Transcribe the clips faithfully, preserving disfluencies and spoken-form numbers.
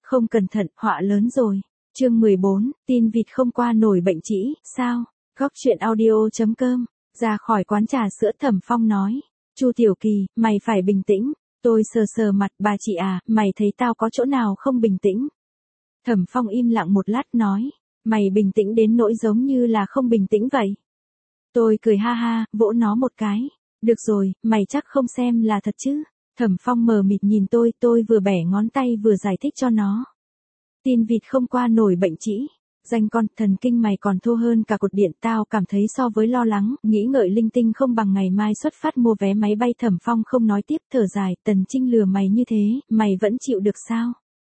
không cẩn thận, họa lớn rồi. Chương mười bốn, tin vịt không qua nổi bệnh trĩ, sao? Góc truyện audio chấm com. Ra khỏi quán trà sữa Thẩm Phong nói. Chu Tiểu Kỳ, mày phải bình tĩnh. Tôi sờ sờ mặt, bà chị à, mày thấy tao có chỗ nào không bình tĩnh? Thẩm Phong im lặng một lát nói. Mày bình tĩnh đến nỗi giống như là không bình tĩnh vậy. Tôi cười ha ha, vỗ nó một cái. Được rồi, mày chắc không xem là thật chứ? Thẩm Phong mờ mịt nhìn tôi, tôi vừa bẻ ngón tay vừa giải thích cho nó. Tin vịt không qua nổi bệnh trĩ. Danh con, thần kinh mày còn thô hơn cả cột điện, tao cảm thấy so với lo lắng, nghĩ ngợi linh tinh không bằng ngày mai xuất phát mua vé máy bay. Thẩm Phong không nói tiếp, thở dài, Tần Trinh lừa mày như thế, mày vẫn chịu được sao?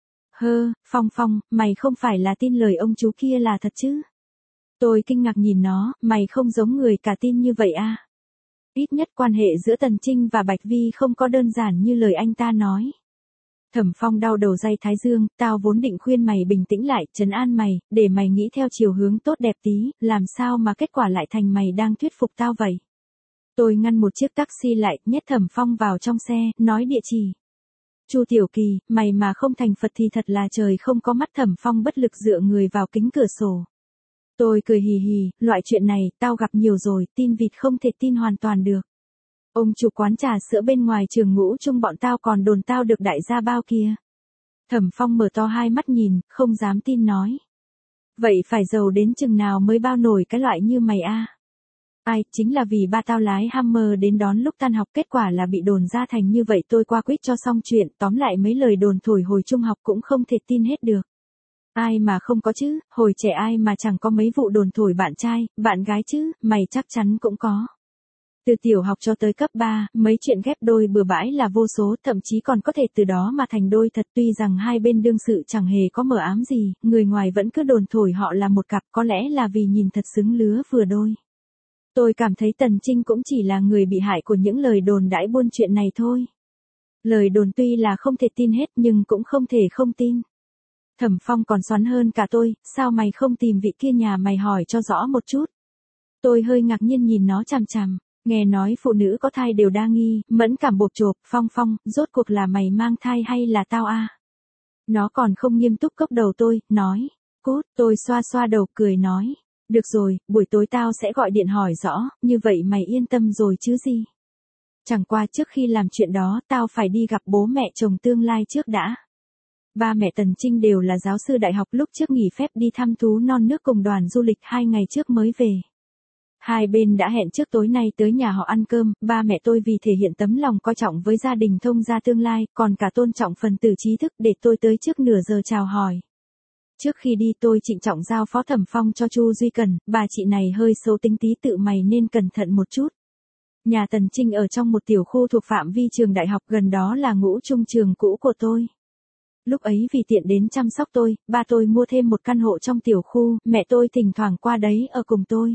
Hơ, Phong Phong, mày không phải là tin lời ông chú kia là thật chứ? Tôi kinh ngạc nhìn nó, mày không giống người cả tin như vậy à? Ít nhất quan hệ giữa Tần Trinh và Bạch Vi không có đơn giản như lời anh ta nói. Thẩm Phong đau đầu day thái dương, tao vốn định khuyên mày bình tĩnh lại, trấn an mày, để mày nghĩ theo chiều hướng tốt đẹp tí, làm sao mà kết quả lại thành mày đang thuyết phục tao vậy. Tôi ngăn một chiếc taxi lại, nhét Thẩm Phong vào trong xe, nói địa chỉ. Chu Tiểu Kỳ, mày mà không thành Phật thì thật là trời không có mắt. Thẩm Phong bất lực dựa người vào kính cửa sổ. Tôi cười hì hì, loại chuyện này, tao gặp nhiều rồi, tin vịt không thể tin hoàn toàn được. Ông chủ quán trà sữa bên ngoài trường Ngũ Trung bọn tao còn đồn tao được đại gia bao kia. Thẩm Phong mở to hai mắt nhìn, không dám tin nói. Vậy phải giàu đến chừng nào mới bao nổi cái loại như mày a? Ai, chính là vì ba tao lái Hammer đến đón lúc tan học, kết quả là bị đồn ra thành như vậy. Tôi qua quýt cho xong chuyện, tóm lại mấy lời đồn thổi hồi trung học cũng không thể tin hết được. Ai mà không có chứ, hồi trẻ ai mà chẳng có mấy vụ đồn thổi bạn trai, bạn gái chứ, mày chắc chắn cũng có. Từ tiểu học cho tới cấp ba, mấy chuyện ghép đôi bừa bãi là vô số, thậm chí còn có thể từ đó mà thành đôi thật. Tuy rằng hai bên đương sự chẳng hề có mờ ám gì, người ngoài vẫn cứ đồn thổi họ là một cặp, có lẽ là vì nhìn thật xứng lứa vừa đôi. Tôi cảm thấy Tần Trinh cũng chỉ là người bị hại của những lời đồn đãi buôn chuyện này thôi. Lời đồn tuy là không thể tin hết nhưng cũng không thể không tin. Thẩm Phong còn xoắn hơn cả tôi, sao mày không tìm vị kia nhà mày hỏi cho rõ một chút. Tôi hơi ngạc nhiên nhìn nó chằm chằm, nghe nói phụ nữ có thai đều đa nghi, mẫn cảm bộp chộp. Phong Phong, rốt cuộc là mày mang thai hay là tao a? Nó còn không nghiêm túc cốc đầu tôi, nói, cút. Tôi xoa xoa đầu cười nói, được rồi, buổi tối tao sẽ gọi điện hỏi rõ, như vậy mày yên tâm rồi chứ gì. Chẳng qua trước khi làm chuyện đó, tao phải đi gặp bố mẹ chồng tương lai trước đã. Ba mẹ Tần Trinh đều là giáo sư đại học, lúc trước nghỉ phép đi thăm thú non nước cùng đoàn du lịch, hai ngày trước mới về. Hai bên đã hẹn trước tối nay tới nhà họ ăn cơm. Ba mẹ tôi vì thể hiện tấm lòng coi trọng với gia đình thông gia tương lai, còn cả tôn trọng phần tử trí thức, để tôi tới trước nửa giờ chào hỏi. Trước khi đi tôi trịnh trọng giao phó Thẩm Phong cho Chu Duy Cần, bà chị này hơi xấu tính tí, tự mày nên cẩn thận một chút. Nhà Tần Trinh ở trong một tiểu khu thuộc phạm vi trường đại học, gần đó là Ngũ Trung trường cũ của tôi. Lúc ấy vì tiện đến chăm sóc tôi, ba tôi mua thêm một căn hộ trong tiểu khu, mẹ tôi thỉnh thoảng qua đấy ở cùng tôi.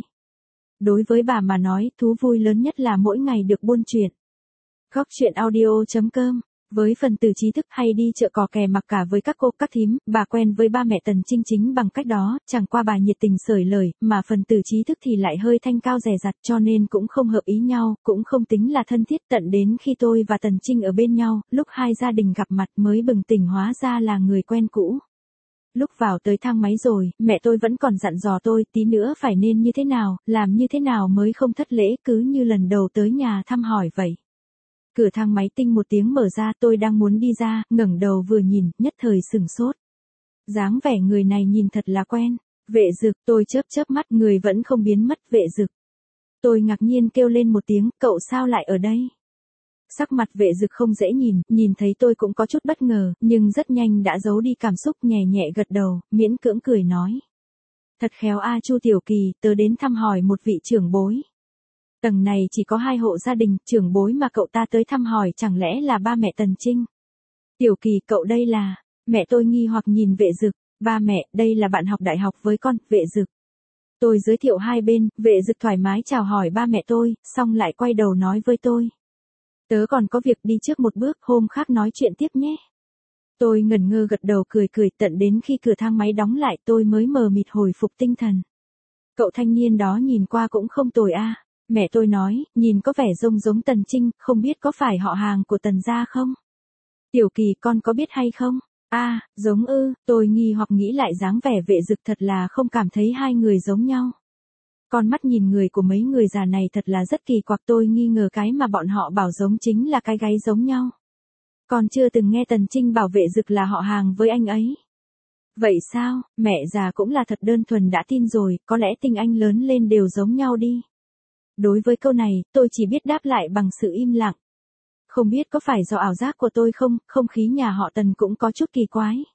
Đối với bà mà nói, thú vui lớn nhất là mỗi ngày được buôn chuyện. Góc truyện audio chấm com. Với phần tử trí thức hay đi chợ cò kè mặc cả với các cô các thím, bà quen với ba mẹ Tần Trinh chính bằng cách đó, chẳng qua bà nhiệt tình sởi lời, mà phần tử trí thức thì lại hơi thanh cao dè dặt, cho nên cũng không hợp ý nhau, cũng không tính là thân thiết. Tận đến khi tôi và Tần Trinh ở bên nhau, lúc hai gia đình gặp mặt mới bừng tỉnh hóa ra là người quen cũ. Lúc vào tới thang máy rồi, mẹ tôi vẫn còn dặn dò tôi tí nữa phải nên như thế nào, làm như thế nào mới không thất lễ, cứ như lần đầu tới nhà thăm hỏi vậy. Cửa thang máy tinh một tiếng mở ra, tôi đang muốn đi ra, ngẩng đầu vừa nhìn, nhất thời sửng sốt. Dáng vẻ người này nhìn thật là quen. Vệ Dực, tôi chớp chớp mắt, người vẫn không biến mất. Vệ Dực. Tôi ngạc nhiên kêu lên một tiếng, cậu sao lại ở đây? Sắc mặt Vệ Dực không dễ nhìn, nhìn thấy tôi cũng có chút bất ngờ, nhưng rất nhanh đã giấu đi cảm xúc, nhẹ nhẹ gật đầu, miễn cưỡng cười nói. Thật khéo a Chu Tiểu Kỳ, tớ đến thăm hỏi một vị trưởng bối. Tầng này chỉ có hai hộ gia đình, trưởng bối mà cậu ta tới thăm hỏi chẳng lẽ là ba mẹ Tần Trinh? Tiểu Kỳ, cậu đây là... Mẹ tôi nghi hoặc nhìn Vệ Dực. Ba mẹ, đây là bạn học đại học với con, Vệ Dực. Tôi giới thiệu hai bên, Vệ Dực thoải mái chào hỏi ba mẹ tôi, xong lại quay đầu nói với tôi. Tớ còn có việc đi trước một bước, hôm khác nói chuyện tiếp nhé. Tôi ngẩn ngơ gật đầu cười cười, tận đến khi cửa thang máy đóng lại tôi mới mờ mịt hồi phục tinh thần. Cậu thanh niên đó nhìn qua cũng không tồi a. Mẹ tôi nói, nhìn có vẻ giống giống Tần Trinh, không biết có phải họ hàng của Tần gia không? Tiểu Kỳ, con có biết hay không? A, giống ư, tôi nghi hoặc nghĩ lại dáng vẻ Vệ Dực thật là không cảm thấy hai người giống nhau. Con mắt nhìn người của mấy người già này thật là rất kỳ quặc, tôi nghi ngờ cái mà bọn họ bảo giống chính là cái gáy giống nhau. Còn chưa từng nghe Tần Trinh bảo Vệ Dực là họ hàng với anh ấy. Vậy sao, mẹ già cũng là thật đơn thuần đã tin rồi, có lẽ tinh anh lớn lên đều giống nhau đi. Đối với câu này, tôi chỉ biết đáp lại bằng sự im lặng. Không biết có phải do ảo giác của tôi không, không khí nhà họ Tần cũng có chút kỳ quái.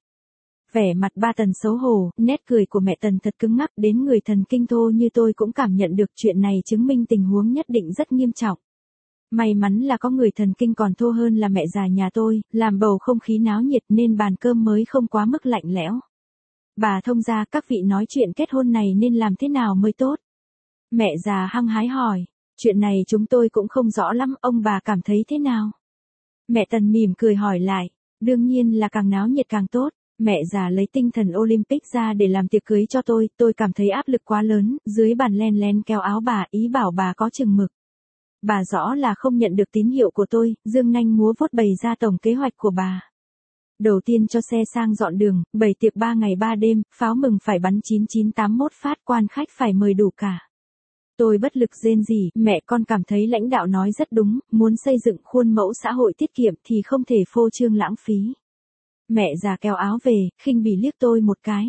Vẻ mặt ba Tần xấu hổ, nét cười của mẹ Tần thật cứng ngắc, đến người thần kinh thô như tôi cũng cảm nhận được chuyện này chứng minh tình huống nhất định rất nghiêm trọng. May mắn là có người thần kinh còn thô hơn là mẹ già nhà tôi, làm bầu không khí náo nhiệt nên bàn cơm mới không quá mức lạnh lẽo. Bà thông gia, các vị nói chuyện kết hôn này nên làm thế nào mới tốt? Mẹ già hăng hái hỏi, chuyện này chúng tôi cũng không rõ lắm, ông bà cảm thấy thế nào? Mẹ Tần mỉm cười hỏi lại, đương nhiên là càng náo nhiệt càng tốt. Mẹ già lấy tinh thần Olympic ra để làm tiệc cưới cho tôi, tôi cảm thấy áp lực quá lớn, dưới bàn len lén kéo áo bà, ý bảo bà có chừng mực. Bà rõ là không nhận được tín hiệu của tôi, dương nanh múa vuốt bày ra tổng kế hoạch của bà. Đầu tiên cho xe sang dọn đường, bày tiệc ba ngày ba đêm, pháo mừng phải bắn chín chín tám mốt phát, quan khách phải mời đủ cả. Tôi bất lực rên rỉ, mẹ con cảm thấy lãnh đạo nói rất đúng, muốn xây dựng khuôn mẫu xã hội tiết kiệm thì không thể phô trương lãng phí. Mẹ già kéo áo về, khinh bỉ liếc tôi một cái.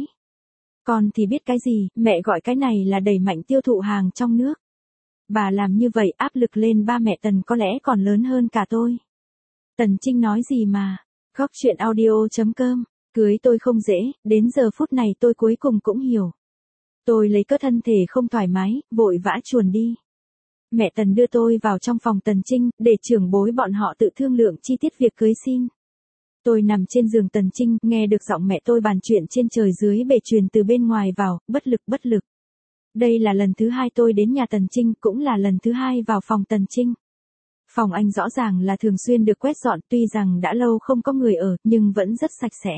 Con thì biết cái gì, mẹ gọi cái này là đẩy mạnh tiêu thụ hàng trong nước. Bà làm như vậy áp lực lên ba mẹ Tần có lẽ còn lớn hơn cả tôi. Tần Trinh nói gì mà, góc chuyện audio chấm com, cưới tôi không dễ, đến giờ phút này tôi cuối cùng cũng hiểu. Tôi lấy cớ thân thể không thoải mái, vội vã chuồn đi. Mẹ Tần đưa tôi vào trong phòng Tần Trinh, để trưởng bối bọn họ tự thương lượng chi tiết việc cưới xin. Tôi nằm trên giường Tần Trinh, nghe được giọng mẹ tôi bàn chuyện trên trời dưới bề truyền từ bên ngoài vào, bất lực bất lực. Đây là lần thứ hai tôi đến nhà Tần Trinh, cũng là lần thứ hai vào phòng Tần Trinh. Phòng anh rõ ràng là thường xuyên được quét dọn, tuy rằng đã lâu không có người ở, nhưng vẫn rất sạch sẽ.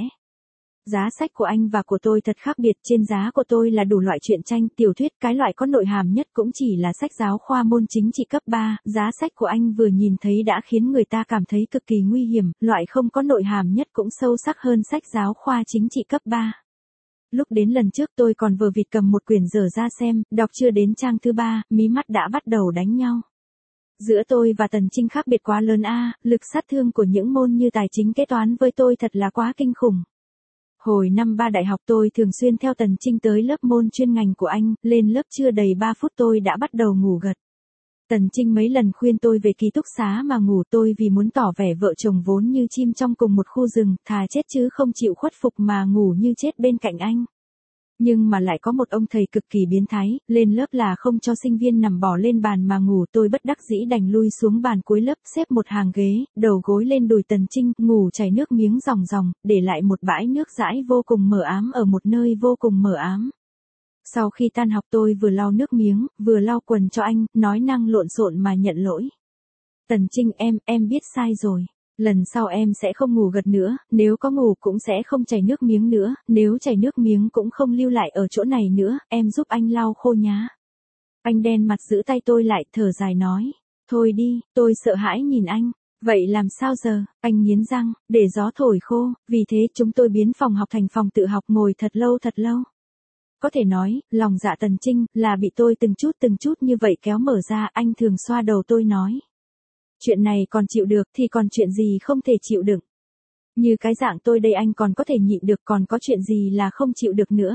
Giá sách của anh và của tôi thật khác biệt, trên giá của tôi là đủ loại truyện tranh, tiểu thuyết, cái loại có nội hàm nhất cũng chỉ là sách giáo khoa môn chính trị cấp ba, giá sách của anh vừa nhìn thấy đã khiến người ta cảm thấy cực kỳ nguy hiểm, loại không có nội hàm nhất cũng sâu sắc hơn sách giáo khoa chính trị cấp ba. Lúc đến lần trước tôi còn vừa vịt cầm một quyển dở ra xem, đọc chưa đến trang thứ ba, mí mắt đã bắt đầu đánh nhau. Giữa tôi và Tần Trinh khác biệt quá lớn a, lực sát thương của những môn như tài chính kế toán với tôi thật là quá kinh khủng. Hồi năm ba đại học tôi thường xuyên theo Tần Trinh tới lớp môn chuyên ngành của anh, lên lớp chưa đầy ba phút tôi đã bắt đầu ngủ gật. Tần Trinh mấy lần khuyên tôi về ký túc xá mà ngủ, tôi vì muốn tỏ vẻ vợ chồng vốn như chim trong cùng một khu rừng, thà chết chứ không chịu khuất phục mà ngủ như chết bên cạnh anh. Nhưng mà lại có một ông thầy cực kỳ biến thái, lên lớp là không cho sinh viên nằm bò lên bàn mà ngủ, tôi bất đắc dĩ đành lui xuống bàn cuối lớp, xếp một hàng ghế, đầu gối lên đùi Tần Trinh, ngủ chảy nước miếng ròng ròng, để lại một bãi nước dãi vô cùng mờ ám ở một nơi vô cùng mờ ám. Sau khi tan học tôi vừa lau nước miếng, vừa lau quần cho anh, nói năng lộn xộn mà nhận lỗi. Tần Trinh em, em biết sai rồi. Lần sau em sẽ không ngủ gật nữa, nếu có ngủ cũng sẽ không chảy nước miếng nữa, nếu chảy nước miếng cũng không lưu lại ở chỗ này nữa, em giúp anh lau khô nhá. Anh đen mặt giữ tay tôi lại, thở dài nói. Thôi đi, tôi sợ hãi nhìn anh. Vậy làm sao giờ, anh nghiến răng, để gió thổi khô, vì thế chúng tôi biến phòng học thành phòng tự học ngồi thật lâu thật lâu. Có thể nói, lòng dạ Tần Trinh, là bị tôi từng chút từng chút như vậy kéo mở ra, anh thường xoa đầu tôi nói. Chuyện này còn chịu được thì còn chuyện gì không thể chịu đựng. Như cái dạng tôi đây anh còn có thể nhịn được, còn có chuyện gì là không chịu được nữa.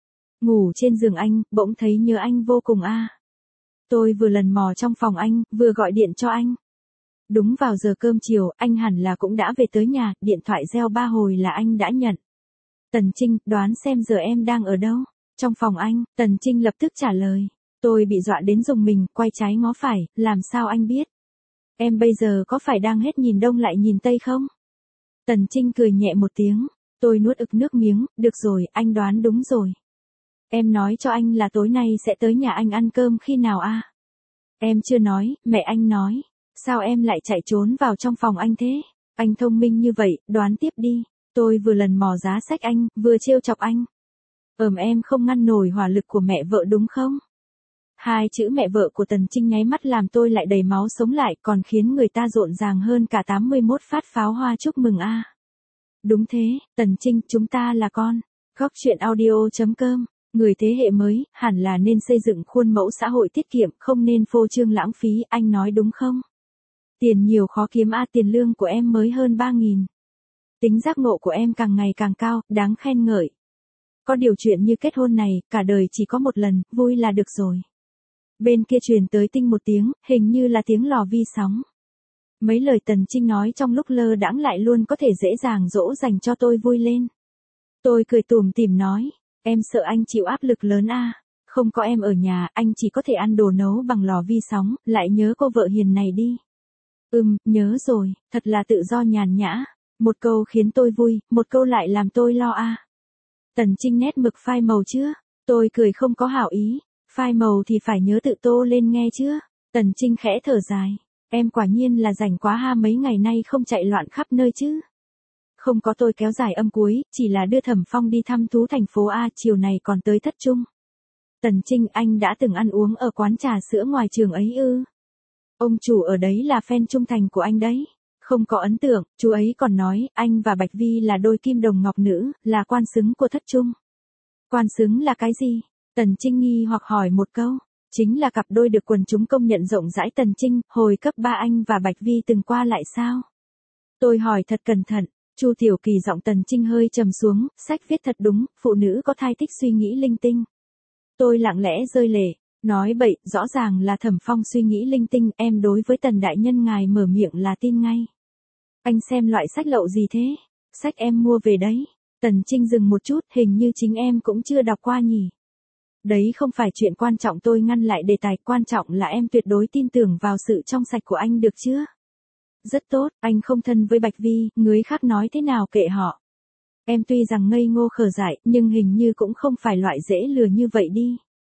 Ngủ trên giường anh, bỗng thấy nhớ anh vô cùng a. Tôi vừa lần mò trong phòng anh, vừa gọi điện cho anh. Đúng vào giờ cơm chiều, anh hẳn là cũng đã về tới nhà, điện thoại reo ba hồi là anh đã nhận. Tần Trinh, đoán xem giờ em đang ở đâu? Trong phòng anh, Tần Trinh lập tức trả lời. Tôi bị dọa đến rùng mình, quay trái ngó phải, làm sao anh biết? Em bây giờ có phải đang hết nhìn đông lại nhìn tây không? Tần Trinh cười nhẹ một tiếng. Tôi nuốt ực nước miếng, được rồi, anh đoán đúng rồi. Em nói cho anh là tối nay sẽ tới nhà anh ăn cơm khi nào a? Em chưa nói, mẹ anh nói. Sao em lại chạy trốn vào trong phòng anh thế? Anh thông minh như vậy, đoán tiếp đi. Tôi vừa lần mò giá sách anh, vừa trêu chọc anh. Ừm, em không ngăn nổi hỏa lực của mẹ vợ đúng không? Hai chữ mẹ vợ của Tần Trinh nháy mắt làm tôi lại đầy máu sống lại, còn khiến người ta rộn ràng hơn cả tám mươi mốt phát pháo hoa chúc mừng a. Đúng thế, Tần Trinh, chúng ta là con. Góc chuyện audio.com, người thế hệ mới, hẳn là nên xây dựng khuôn mẫu xã hội tiết kiệm, không nên phô trương lãng phí, anh nói đúng không? Tiền nhiều khó kiếm a, tiền lương của em mới hơn ba nghìn. Tính giác ngộ của em càng ngày càng cao, đáng khen ngợi. Có điều chuyện như kết hôn này, cả đời chỉ có một lần, vui là được rồi. Bên kia truyền tới tinh một tiếng, hình như là tiếng lò vi sóng. Mấy lời Tần Trinh nói trong lúc lơ đãng lại luôn có thể dễ dàng dỗ dành cho tôi vui lên. Tôi cười tủm tỉm nói, em sợ anh chịu áp lực lớn a. Không có em ở nhà, anh chỉ có thể ăn đồ nấu bằng lò vi sóng, lại nhớ cô vợ hiền này đi. Ừm, nhớ rồi, thật là tự do nhàn nhã. Một câu khiến tôi vui, một câu lại làm tôi lo a. Tần Trinh nét mực phai màu chưa? Tôi cười không có hảo ý. Phai màu thì phải nhớ tự tô lên nghe chưa? Tần Trinh khẽ thở dài. Em quả nhiên là rảnh quá ha, mấy ngày nay không chạy loạn khắp nơi chứ. Không có, tôi kéo dài âm cuối, chỉ là đưa Thẩm Phong đi thăm thú thành phố A, chiều này còn tới Thất Trung. Tần Trinh, anh đã từng ăn uống ở quán trà sữa ngoài trường ấy ư? Ông chủ ở đấy là fan trung thành của anh đấy. Không có ấn tượng, chú ấy còn nói, anh và Bạch Vi là đôi kim đồng ngọc nữ, là quan xứng của Thất Trung. Quan xứng là cái gì? Tần Trinh nghi hoặc hỏi một câu. Chính là cặp đôi được quần chúng công nhận rộng rãi. Tần Trinh, hồi cấp ba anh và Bạch Vi từng qua lại sao? Tôi hỏi thật cẩn thận. Chu Tiểu Kỳ giọng Tần Trinh hơi trầm xuống, sách viết thật đúng, phụ nữ có thai thích suy nghĩ linh tinh. Tôi lặng lẽ rơi lệ, nói bậy, rõ ràng là Thẩm Phong suy nghĩ linh tinh, em đối với Tần đại nhân ngài mở miệng là tin ngay. Anh xem loại sách lậu gì thế? Sách em mua về đấy. Tần Trinh dừng một chút, hình như chính em cũng chưa đọc qua nhỉ. Đấy không phải chuyện quan trọng, tôi ngăn lại đề tài, quan trọng là em tuyệt đối tin tưởng vào sự trong sạch của anh được chưa? Rất tốt, anh không thân với Bạch Vi, người khác nói thế nào kệ họ. Em tuy rằng ngây ngô khờ dại, nhưng hình như cũng không phải loại dễ lừa như vậy đi.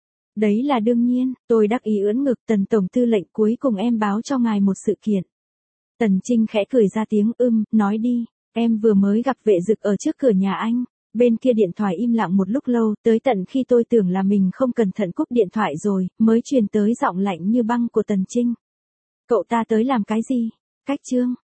Đấy là đương nhiên, tôi đắc ý ưỡn ngực. Tần Tổng Tư lệnh, cuối cùng em báo cho ngài một sự kiện. Tần Trinh khẽ cười ra tiếng, ưm, nói đi, em vừa mới gặp vệ dực ở trước cửa nhà anh. Bên kia điện thoại im lặng một lúc lâu, tới tận khi tôi tưởng là mình không cẩn thận cúp điện thoại rồi, mới truyền tới giọng lạnh như băng của Tần Trinh. Cậu ta tới làm cái gì? Cách trương.